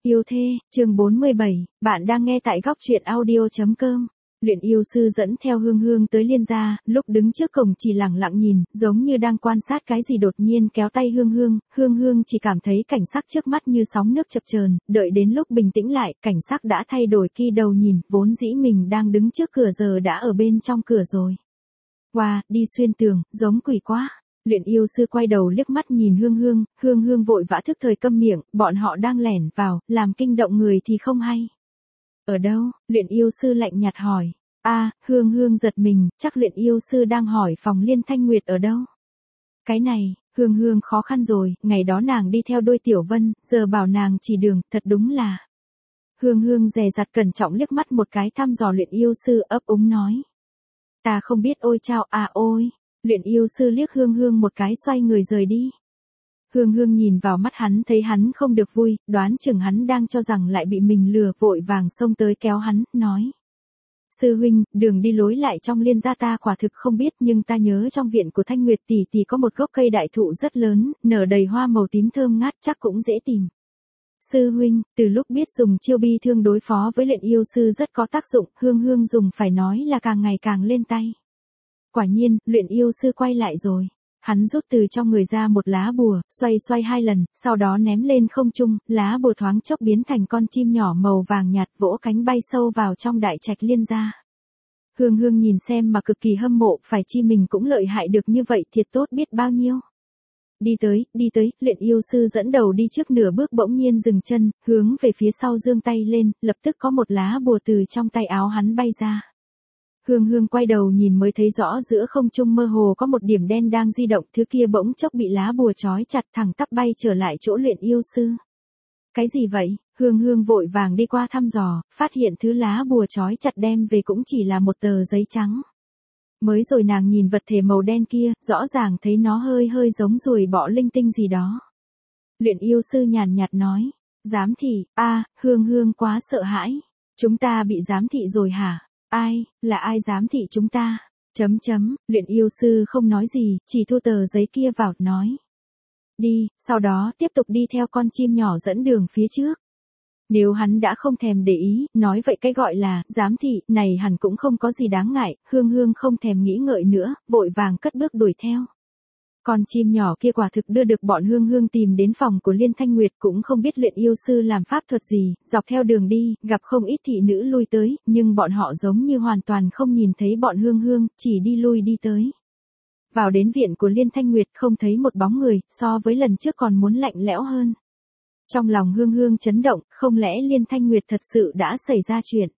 Yêu thê, chương 47, bạn đang nghe tại góc truyện audio.com. Luyện yêu sư dẫn theo Hương Hương tới Liên gia, lúc đứng trước cổng chỉ lẳng lặng nhìn, giống như đang quan sát cái gì đột nhiên kéo tay Hương Hương chỉ cảm thấy cảnh sắc trước mắt như sóng nước chập chờn, đợi đến lúc bình tĩnh lại, cảnh sắc đã thay đổi khi đầu nhìn, vốn dĩ mình đang đứng trước cửa giờ đã ở bên trong cửa rồi. Wow, đi xuyên tường, giống quỷ quá. Luyện yêu sư quay đầu liếc mắt nhìn Hương Hương vội vã thức thời câm miệng, bọn họ đang lẻn vào, làm kinh động người thì không hay. Ở đâu? Luyện yêu sư lạnh nhạt hỏi. Hương Hương giật mình, chắc luyện yêu sư đang hỏi phòng Liên Thanh Nguyệt ở đâu. Cái này, Hương khó khăn rồi, ngày đó nàng đi theo đôi Tiểu Vân, giờ bảo nàng chỉ đường, thật đúng là. Hương dè dặt cẩn trọng liếc mắt một cái thăm dò luyện yêu sư ấp úng nói. Ta không biết ôi chao ôi. Luyện yêu sư liếc Hương một cái xoay người rời đi. Hương nhìn vào mắt hắn thấy hắn không được vui, đoán chừng hắn đang cho rằng lại bị mình lừa, vội vàng xông tới kéo hắn, nói. Sư huynh, đường đi lối lại trong Liên gia ta quả thực không biết, nhưng ta nhớ trong viện của Thanh Nguyệt tỷ tỷ có một gốc cây đại thụ rất lớn, nở đầy hoa màu tím thơm ngát, chắc cũng dễ tìm. Sư huynh, từ lúc biết dùng chiêu bi thương đối phó với luyện yêu sư rất có tác dụng, Hương dùng phải nói là càng ngày càng lên tay. Quả nhiên, luyện yêu sư quay lại rồi. Hắn rút từ trong người ra một lá bùa, xoay 2 lần, sau đó ném lên không trung, lá bùa thoáng chốc biến thành con chim nhỏ màu vàng nhạt vỗ cánh bay sâu vào trong đại trạch Liên gia. Hương nhìn xem mà cực kỳ hâm mộ, phải chi mình cũng lợi hại được như vậy thiệt tốt biết bao nhiêu. Đi tới, luyện yêu sư dẫn đầu đi trước nửa bước bỗng nhiên dừng chân, hướng về phía sau giương tay lên, lập tức có một lá bùa từ trong tay áo hắn bay ra. Hương quay đầu nhìn mới thấy rõ giữa không trung mơ hồ có một điểm đen đang di động, thứ kia bỗng chốc bị lá bùa trói chặt thẳng tắp bay trở lại chỗ luyện yêu sư. Cái gì vậy? Hương vội vàng đi qua thăm dò, phát hiện thứ lá bùa trói chặt đem về cũng chỉ là một tờ giấy trắng. Mới rồi nàng nhìn vật thể màu đen kia, rõ ràng thấy nó hơi giống ruồi bọ linh tinh gì đó. Luyện yêu sư nhàn nhạt nói, giám thị, Hương quá sợ hãi. Chúng ta bị giám thị rồi hả? Là ai giám thị chúng ta? Luyện yêu sư không nói gì, chỉ thu tờ giấy kia vào, nói. Đi, sau đó tiếp tục đi theo con chim nhỏ dẫn đường phía trước. Nếu hắn đã không thèm để ý, nói vậy cái gọi là giám thị này hẳn cũng không có gì đáng ngại, Hương không thèm nghĩ ngợi nữa, vội vàng cất bước đuổi theo. Con chim nhỏ kia quả thực đưa được bọn Hương tìm đến phòng của Liên Thanh Nguyệt, cũng không biết luyện yêu sư làm pháp thuật gì, dọc theo đường đi, gặp không ít thị nữ lui tới, nhưng bọn họ giống như hoàn toàn không nhìn thấy bọn Hương, chỉ đi lui đi tới. Vào đến viện của Liên Thanh Nguyệt không thấy một bóng người, so với lần trước còn muốn lạnh lẽo hơn. Trong lòng Hương chấn động, không lẽ Liên Thanh Nguyệt thật sự đã xảy ra chuyện.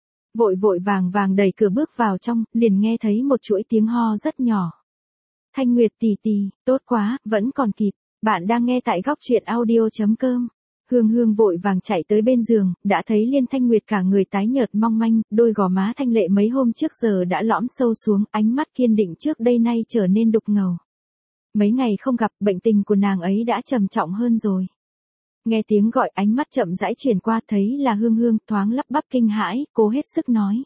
Vội vàng đẩy cửa bước vào trong, liền nghe thấy một chuỗi tiếng ho rất nhỏ. Thanh Nguyệt tỷ tỷ, tốt quá, vẫn còn kịp. Bạn đang nghe tại góc truyện audio.com. Hương vội vàng chạy tới bên giường, đã thấy Liên Thanh Nguyệt cả người tái nhợt mong manh, đôi gò má thanh lệ mấy hôm trước giờ đã lõm sâu xuống, ánh mắt kiên định trước đây nay trở nên đục ngầu. Mấy ngày không gặp, bệnh tình của nàng ấy đã trầm trọng hơn rồi. Nghe tiếng gọi, ánh mắt chậm rãi chuyển qua, thấy là Hương, thoáng lắp bắp kinh hãi, cố hết sức nói.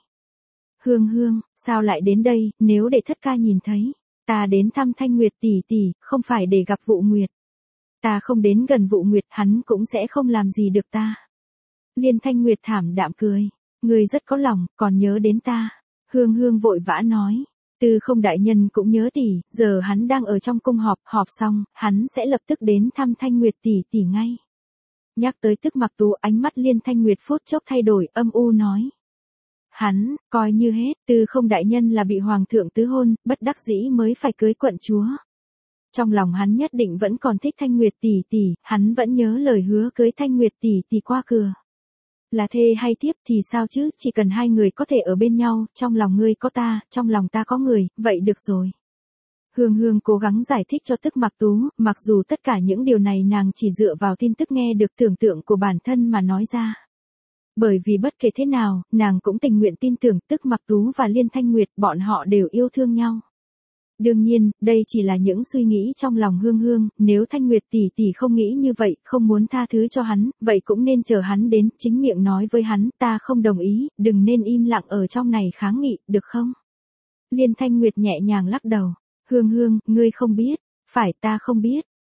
Hương, sao lại đến đây, nếu để thất ca nhìn thấy. Ta đến thăm Thanh Nguyệt tỷ tỷ, không phải để gặp Vụ Nguyệt. Ta không đến gần Vụ Nguyệt, hắn cũng sẽ không làm gì được ta. Liên Thanh Nguyệt thảm đạm cười. Người rất có lòng, còn nhớ đến ta. Hương vội vã nói. Tư Không đại nhân cũng nhớ tỷ, giờ hắn đang ở trong cung họp xong, hắn sẽ lập tức đến thăm Thanh Nguyệt tỷ tỷ ngay. Nhắc tới Tức Mặc Tú, ánh mắt Liên Thanh Nguyệt phút chốc thay đổi, âm u nói. Hắn, coi như hết, Tư Không đại nhân là bị hoàng thượng tứ hôn, bất đắc dĩ mới phải cưới quận chúa. Trong lòng hắn nhất định vẫn còn thích Thanh Nguyệt tỷ tỷ, hắn vẫn nhớ lời hứa cưới Thanh Nguyệt tỷ tỷ qua cửa. Là thê hay thiếp thì sao chứ, chỉ cần hai người có thể ở bên nhau, trong lòng ngươi có ta, trong lòng ta có người, vậy được rồi. Hương cố gắng giải thích cho Tức Mặc Tú, mặc dù tất cả những điều này nàng chỉ dựa vào tin tức nghe được tưởng tượng của bản thân mà nói ra. Bởi vì bất kể thế nào, nàng cũng tình nguyện tin tưởng Tức Mặc Tú và Liên Thanh Nguyệt, bọn họ đều yêu thương nhau. Đương nhiên, đây chỉ là những suy nghĩ trong lòng Hương, nếu Thanh Nguyệt tỷ tỷ không nghĩ như vậy, không muốn tha thứ cho hắn, vậy cũng nên chờ hắn đến, chính miệng nói với hắn, ta không đồng ý, đừng nên im lặng ở trong này kháng nghị, được không? Liên Thanh Nguyệt nhẹ nhàng lắc đầu. Hương, ngươi không biết, phải ta không biết,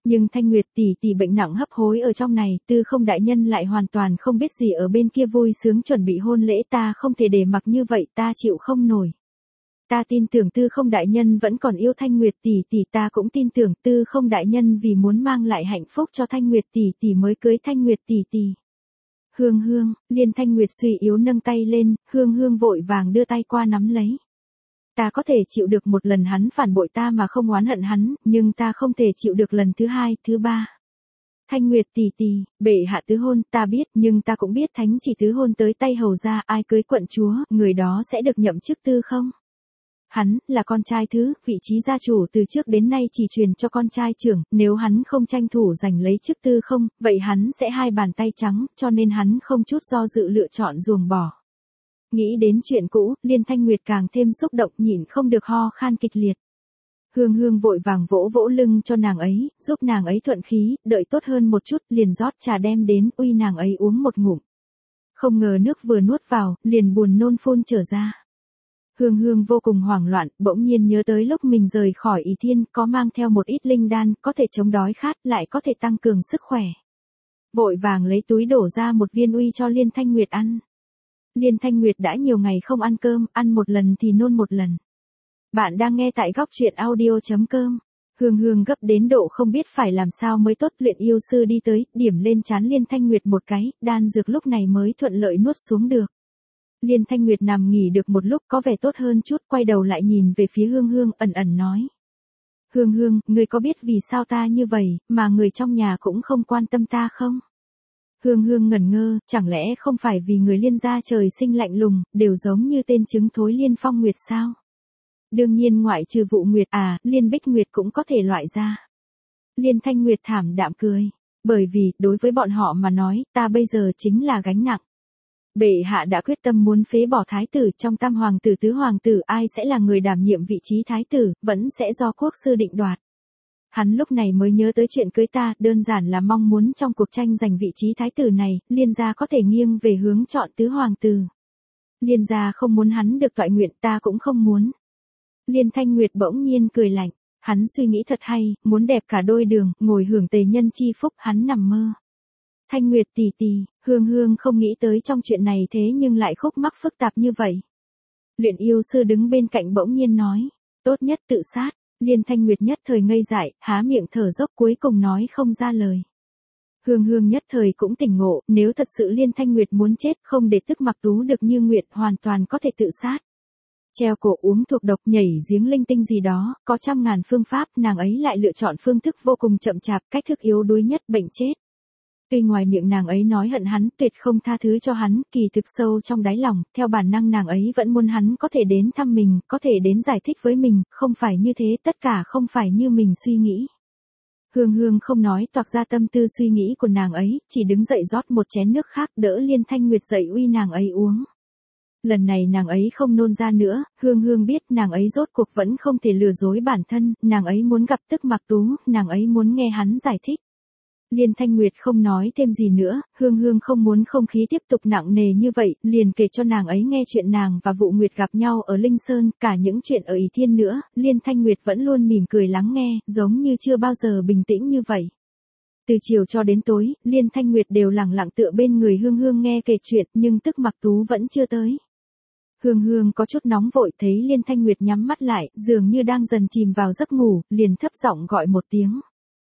Nhưng Thanh Nguyệt tỷ tỷ bệnh nặng hấp hối ở trong này, Tư Không đại nhân lại hoàn toàn không biết gì ở bên kia vui sướng chuẩn bị hôn lễ, ta không thể để mặc như vậy, ta chịu không nổi. Ta tin tưởng Tư Không đại nhân vẫn còn yêu Thanh Nguyệt tỷ tỷ, ta cũng tin tưởng Tư Không đại nhân vì muốn mang lại hạnh phúc cho Thanh Nguyệt tỷ tỷ mới cưới Thanh Nguyệt tỷ tỷ. Hương Hương, Liên Thanh Nguyệt suy yếu nâng tay lên, Hương Hương vội vàng đưa tay qua nắm lấy. Ta có thể chịu được một lần hắn phản bội ta mà không oán hận hắn, nhưng ta không thể chịu được lần thứ hai, thứ ba. Thanh Nguyệt tỷ tỷ, bệ hạ tứ hôn, ta biết, nhưng ta cũng biết thánh chỉ tứ hôn tới tay hầu ra, ai cưới quận chúa, người đó sẽ được nhậm chức Tư Không. Hắn, là con trai thứ, vị trí gia chủ từ trước đến nay chỉ truyền cho con trai trưởng, nếu hắn không tranh thủ giành lấy chức Tư Không, vậy hắn sẽ hai bàn tay trắng, cho nên hắn không chút do dự lựa chọn ruồng bỏ. Nghĩ đến chuyện cũ, Liên Thanh Nguyệt càng thêm xúc động, nhịn không được ho khan kịch liệt. Hương Hương vội vàng vỗ vỗ lưng cho nàng ấy, giúp nàng ấy thuận khí, đợi tốt hơn một chút, liền rót trà đem đến, uy nàng ấy uống một ngụm. Không ngờ nước vừa nuốt vào, liền buồn nôn phun trở ra. Hương Hương vô cùng hoảng loạn, bỗng nhiên nhớ tới lúc mình rời khỏi Ỷ Thiên, có mang theo một ít linh đan, có thể chống đói khát, lại có thể tăng cường sức khỏe. Vội vàng lấy túi đổ ra một viên uy cho Liên Thanh Nguyệt ăn. Liên Thanh Nguyệt đã nhiều ngày không ăn cơm, ăn một lần thì nôn một lần. Bạn đang nghe tại góc truyện audio.com. Hương Hương gấp đến độ không biết phải làm sao mới tốt, luyện yêu sư đi tới, điểm lên trán Liên Thanh Nguyệt một cái, đan dược lúc này mới thuận lợi nuốt xuống được. Liên Thanh Nguyệt nằm nghỉ được một lúc có vẻ tốt hơn chút, quay đầu lại nhìn về phía Hương Hương, ẩn ẩn nói. Hương Hương, ngươi có biết vì sao ta như vậy, mà người trong nhà cũng không quan tâm ta không? Hương Hương ngẩn ngơ, chẳng lẽ không phải vì người Liên gia trời sinh lạnh lùng, đều giống như tên trứng thối Liên Phong Nguyệt sao? Đương nhiên ngoại trừ Vụ Nguyệt Liên Bích Nguyệt cũng có thể loại ra. Liên Thanh Nguyệt thảm đạm cười. Bởi vì, đối với bọn họ mà nói, ta bây giờ chính là gánh nặng. Bệ hạ đã quyết tâm muốn phế bỏ thái tử, trong tam hoàng tử tứ hoàng tử ai sẽ là người đảm nhiệm vị trí thái tử, vẫn sẽ do quốc sư định đoạt. Hắn lúc này mới nhớ tới chuyện cưới ta, đơn giản là mong muốn trong cuộc tranh giành vị trí thái tử này, Liên gia có thể nghiêng về hướng chọn tứ hoàng tử. Liên gia không muốn hắn được toại nguyện, ta cũng không muốn. Liên Thanh Nguyệt bỗng nhiên cười lạnh, hắn suy nghĩ thật hay, muốn đẹp cả đôi đường, ngồi hưởng tề nhân chi phúc, hắn nằm mơ. Thanh Nguyệt tỷ tỷ, Hương Hương không nghĩ tới trong chuyện này thế nhưng lại khúc mắc phức tạp như vậy. Luyện yêu sư đứng bên cạnh bỗng nhiên nói, tốt nhất tự sát. Liên Thanh Nguyệt nhất thời ngây dại, há miệng thở dốc cuối cùng nói không ra lời. Hương Hương nhất thời cũng tỉnh ngộ, nếu thật sự Liên Thanh Nguyệt muốn chết không để tức mặc tú được như nguyện, hoàn toàn có thể tự sát. Treo cổ, uống thuộc độc, nhảy giếng linh tinh gì đó, có trăm ngàn phương pháp, nàng ấy lại lựa chọn phương thức vô cùng chậm chạp, cách thức yếu đuối nhất, bệnh chết. Tuy ngoài miệng nàng ấy nói hận hắn, tuyệt không tha thứ cho hắn, kỳ thực sâu trong đáy lòng, theo bản năng nàng ấy vẫn muốn hắn có thể đến thăm mình, có thể đến giải thích với mình, không phải như thế, tất cả không phải như mình suy nghĩ. Hương Hương không nói toạc ra tâm tư suy nghĩ của nàng ấy, chỉ đứng dậy rót một chén nước khác đỡ Liên Thanh Nguyệt dậy uy nàng ấy uống. Lần này nàng ấy không nôn ra nữa, Hương Hương biết nàng ấy rốt cuộc vẫn không thể lừa dối bản thân, nàng ấy muốn gặp Tức Mặc Tú, nàng ấy muốn nghe hắn giải thích. Liên Thanh Nguyệt không nói thêm gì nữa, Hương Hương không muốn không khí tiếp tục nặng nề như vậy, liền kể cho nàng ấy nghe chuyện nàng và Vụ Nguyệt gặp nhau ở Linh Sơn, cả những chuyện ở Ỷ Thiên nữa, Liên Thanh Nguyệt vẫn luôn mỉm cười lắng nghe, giống như chưa bao giờ bình tĩnh như vậy. Từ chiều cho đến tối, Liên Thanh Nguyệt đều lặng lặng tựa bên người Hương Hương nghe kể chuyện, nhưng Tức Mặc Tú vẫn chưa tới. Hương Hương có chút nóng vội, thấy Liên Thanh Nguyệt nhắm mắt lại, dường như đang dần chìm vào giấc ngủ, liền thấp giọng gọi một tiếng.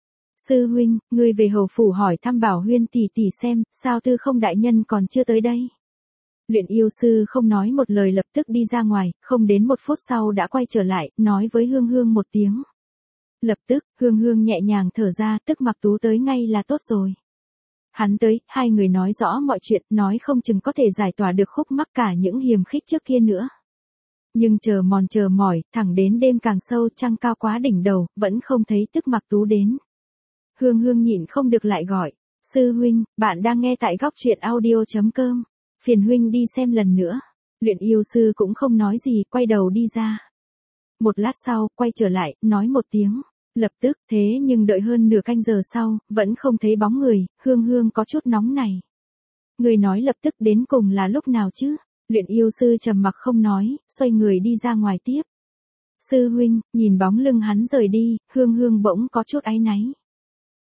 Sư huynh, ngươi về hầu phủ hỏi thăm Bảo Huyên tỷ tỷ xem, sao Tư Không đại nhân còn chưa tới đây. Luyện yêu sư không nói một lời lập tức đi ra ngoài, không đến một phút sau đã quay trở lại, nói với Hương Hương một tiếng. Lập tức, Hương Hương nhẹ nhàng thở ra, Tức Mặc Tú tới ngay là tốt rồi. Hắn tới, hai người nói rõ mọi chuyện, nói không chừng có thể giải tỏa được khúc mắc cả những hiềm khích trước kia nữa. Nhưng chờ mỏi, thẳng đến đêm càng sâu, trăng cao quá đỉnh đầu, vẫn không thấy Tức Mặc Tú đến. Hương Hương nhịn không được lại gọi, sư huynh, bạn đang nghe tại góc truyện audio.com, phiền huynh đi xem lần nữa. Luyện yêu sư cũng không nói gì, quay đầu đi ra. Một lát sau, quay trở lại, nói một tiếng, lập tức, thế nhưng đợi hơn nửa canh giờ sau, vẫn không thấy bóng người, Hương Hương có chút nóng này. Người nói lập tức đến cùng là lúc nào chứ? Luyện yêu sư trầm mặc không nói, xoay người đi ra ngoài tiếp. Sư huynh, nhìn bóng lưng hắn rời đi, Hương Hương bỗng có chút áy náy.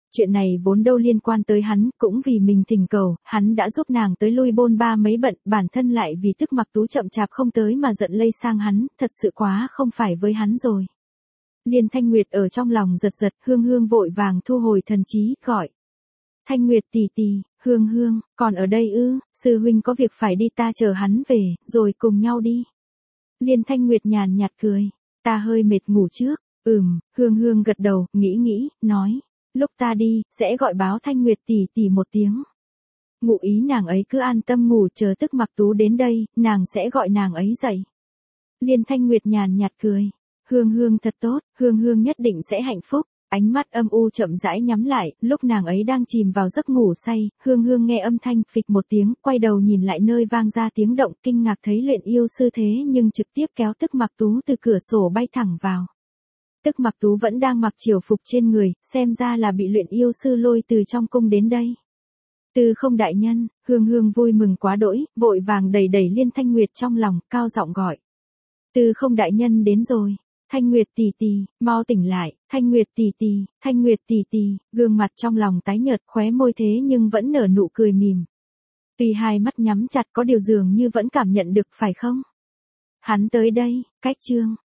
Chuyện này vốn đâu liên quan tới hắn, cũng vì mình thỉnh cầu, hắn đã giúp nàng tới lui bôn ba mấy bận, bản thân lại vì Tức Mặc Tú chậm chạp không tới mà giận lây sang hắn, thật sự quá không phải với hắn rồi. Liên Thanh Nguyệt ở trong lòng giật giật, Hương Hương vội vàng thu hồi thần trí, gọi. Thanh Nguyệt tỷ tỷ, Hương Hương, còn ở đây ư, sư huynh có việc phải đi, ta chờ hắn về, rồi cùng nhau đi. Liên Thanh Nguyệt nhàn nhạt cười, ta hơi mệt ngủ trước. Hương Hương gật đầu, nghĩ, nói, lúc ta đi, sẽ gọi báo Thanh Nguyệt tỷ tỷ một tiếng. Ngụ ý nàng ấy cứ an tâm ngủ, chờ Tức Mặc Tú đến đây, nàng sẽ gọi nàng ấy dậy. Liên Thanh Nguyệt nhàn nhạt cười, Hương Hương thật tốt, Hương Hương nhất định sẽ hạnh phúc. Ánh mắt âm u chậm rãi nhắm lại, lúc nàng ấy đang chìm vào giấc ngủ say, Hương Hương nghe âm thanh phịch một tiếng, quay đầu nhìn lại nơi vang ra tiếng động, kinh ngạc thấy Luyện Yêu Sư thế nhưng trực tiếp kéo Tức Mặc Tú từ cửa sổ bay thẳng vào. Tức Mặc Tú vẫn đang mặc triều phục trên người, xem ra là bị Luyện Yêu Sư lôi từ trong cung đến đây. Tư Không đại nhân, Hương Hương vui mừng quá đỗi, vội vàng đẩy Liên Thanh Nguyệt trong lòng, cao giọng gọi. Tư Không đại nhân đến rồi. Thanh Nguyệt tỷ tỷ, mau tỉnh lại, Thanh Nguyệt tỷ tỷ, Thanh Nguyệt tỷ tỷ, gương mặt trong lòng tái nhợt, khóe môi thế nhưng vẫn nở nụ cười mỉm. Tuy hai mắt nhắm chặt có điều dường như vẫn cảm nhận được phải không? Hắn tới đây, cách chương.